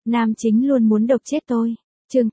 Nam chính luôn muốn độc chết tôi. Chương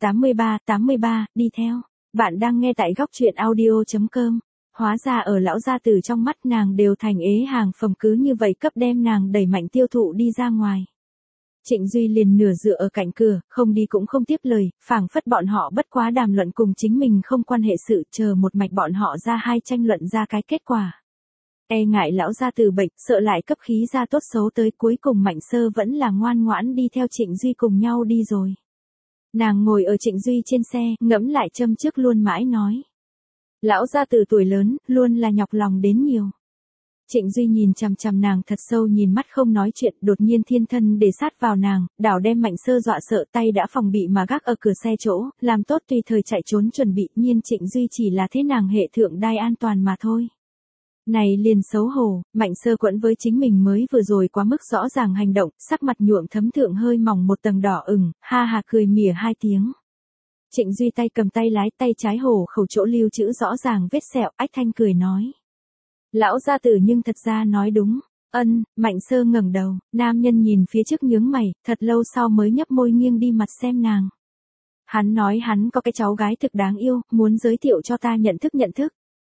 83, đi theo. Bạn đang nghe tại góc truyện audio.com. Hóa ra ở lão gia tử trong mắt nàng đều thành ế hàng phẩm, cứ như vậy cấp đem nàng đẩy mạnh tiêu thụ đi ra ngoài. Trịnh Duy liền nửa dựa ở cạnh cửa, không đi cũng không tiếp lời, phảng phất bọn họ bất quá đàm luận cùng chính mình không quan hệ sự, chờ một mạch bọn họ ra hai tranh luận ra cái kết quả. E ngại lão gia tử bệnh, sợ lại cấp khí ra tốt xấu tới, cuối cùng Mạnh Sơ vẫn là ngoan ngoãn đi theo Trịnh Duy cùng nhau đi rồi. Nàng ngồi ở Trịnh Duy trên xe, ngẫm lại châm trước luôn mãi nói. Lão gia tử tuổi lớn, luôn là nhọc lòng đến nhiều. Trịnh Duy nhìn chằm chằm nàng thật sâu, nhìn mắt không nói chuyện, đột nhiên thiên thân để sát vào nàng, đảo đem Mạnh Sơ dọa sợ, tay đã phòng bị mà gác ở cửa xe chỗ, làm tốt tùy thời chạy trốn chuẩn bị, nhiên Trịnh Duy chỉ là thế nàng hệ thượng đai an toàn mà thôi. Này liền xấu hổ, Mạnh Sơ quẫn với chính mình mới vừa rồi quá mức rõ ràng hành động, sắc mặt nhuộm thấm thượng hơi mỏng một tầng đỏ ửng, ha ha cười mỉa hai tiếng. Trịnh Duy tay cầm tay lái, tay trái hổ khẩu chỗ lưu chữ rõ ràng vết sẹo, ách thanh cười nói. Lão gia tử nhưng thật ra nói đúng. Mạnh Sơ ngẩng đầu, nam nhân nhìn phía trước nhướng mày, thật lâu sau mới nhấp môi nghiêng đi mặt xem nàng. Hắn nói hắn có cái cháu gái thực đáng yêu, muốn giới thiệu cho ta nhận thức.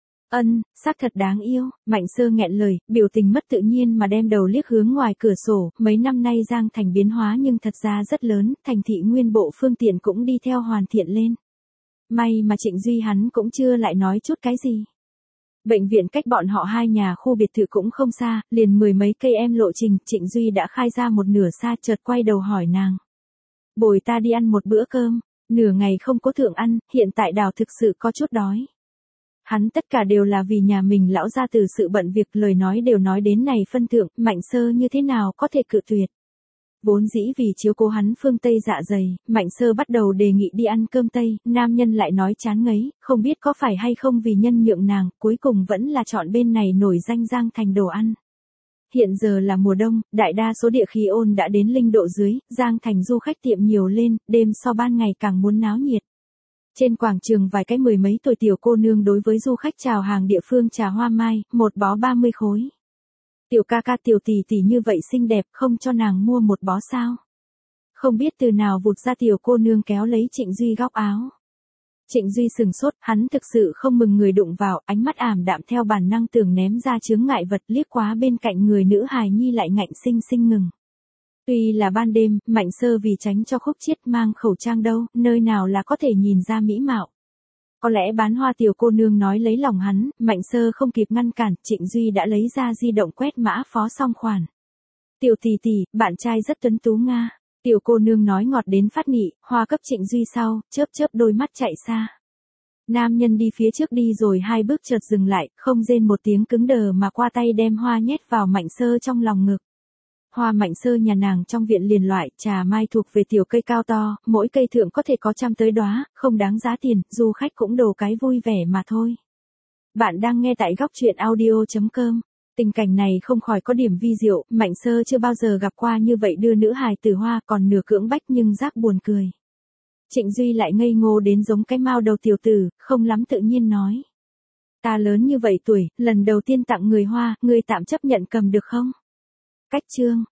Xác thật đáng yêu. Mạnh Sơ nghẹn lời, biểu tình mất tự nhiên mà đem đầu liếc hướng ngoài cửa sổ, mấy năm nay Giang Thành biến hóa nhưng thật ra rất lớn, thành thị nguyên bộ phương tiện cũng đi theo hoàn thiện lên. May mà Trịnh Duy hắn cũng chưa lại nói chút cái gì. Bệnh viện cách bọn họ hai nhà khu biệt thự cũng không xa, liền mười mấy cây em lộ trình, Trịnh Duy đã khai ra một nửa xa, chợt quay đầu hỏi nàng. Bồi ta đi ăn một bữa cơm, nửa ngày không có thượng ăn, hiện tại đào thực sự có chút đói. Hắn tất cả đều là vì nhà mình lão gia tử sự bận việc, lời nói đều nói đến này phân thượng, Mạnh Sơ như thế nào có thể cự tuyệt. Vốn dĩ vì chiếu cố hắn phương Tây dạ dày, Mạnh Sơ bắt đầu đề nghị đi ăn cơm Tây, nam nhân lại nói chán ngấy, không biết có phải hay không vì nhân nhượng nàng, cuối cùng vẫn là chọn bên này nổi danh Giang Thành đồ ăn. Hiện giờ là mùa đông, đại đa số địa khí ôn đã đến linh độ dưới, Giang Thành du khách tiệm nhiều lên, đêm so ban ngày càng muốn náo nhiệt. Trên quảng trường vài cái mười mấy tuổi tiểu cô nương đối với du khách chào hàng địa phương trà hoa mai, một bó 30 khối. Tiểu ca ca tiểu tỷ tỷ như vậy xinh đẹp, không cho nàng mua một bó sao? Không biết từ nào vụt ra tiểu cô nương kéo lấy Trịnh Duy góc áo. Trịnh Duy sừng sốt, hắn thực sự không mừng người đụng vào, ánh mắt ảm đạm theo bản năng tưởng ném ra chướng ngại vật, liếc quá bên cạnh người nữ hài nhi lại ngạnh sinh ngừng. Tuy là ban đêm, Mạnh Sơ vì tránh cho Khúc Chiết mang khẩu trang đâu, nơi nào là có thể nhìn ra mỹ mạo. Có lẽ bán hoa tiểu cô nương nói lấy lòng hắn, Mạnh Sơ không kịp ngăn cản, Trịnh Duy đã lấy ra di động quét mã phó xong khoản. Tiểu tỷ tỷ, bạn trai rất tuấn tú nga. Tiểu cô nương nói ngọt đến phát nị, hoa cấp Trịnh Duy sau, chớp đôi mắt chạy xa. Nam nhân đi phía trước đi rồi hai bước chợt dừng lại, không rên một tiếng cứng đờ mà qua tay đem hoa nhét vào Mạnh Sơ trong lòng ngực. Hoa Mạnh Sơ nhà nàng trong viện liền loại, trà mai thuộc về tiểu cây cao to, mỗi cây thượng có thể có trăm tới đóa, không đáng giá tiền, du khách cũng đồ cái vui vẻ mà thôi. Bạn đang nghe tại góc truyện audio.com. Tình cảnh này không khỏi có điểm vi diệu, Mạnh Sơ chưa bao giờ gặp qua như vậy đưa nữ hài tử hoa, còn nửa cưỡng bách nhưng giác buồn cười. Trịnh Duy lại ngây ngô đến giống cái mao đầu tiểu tử, không lắm tự nhiên nói. Ta lớn như vậy tuổi, lần đầu tiên tặng người hoa, người tạm chấp nhận cầm được không? Cách chương.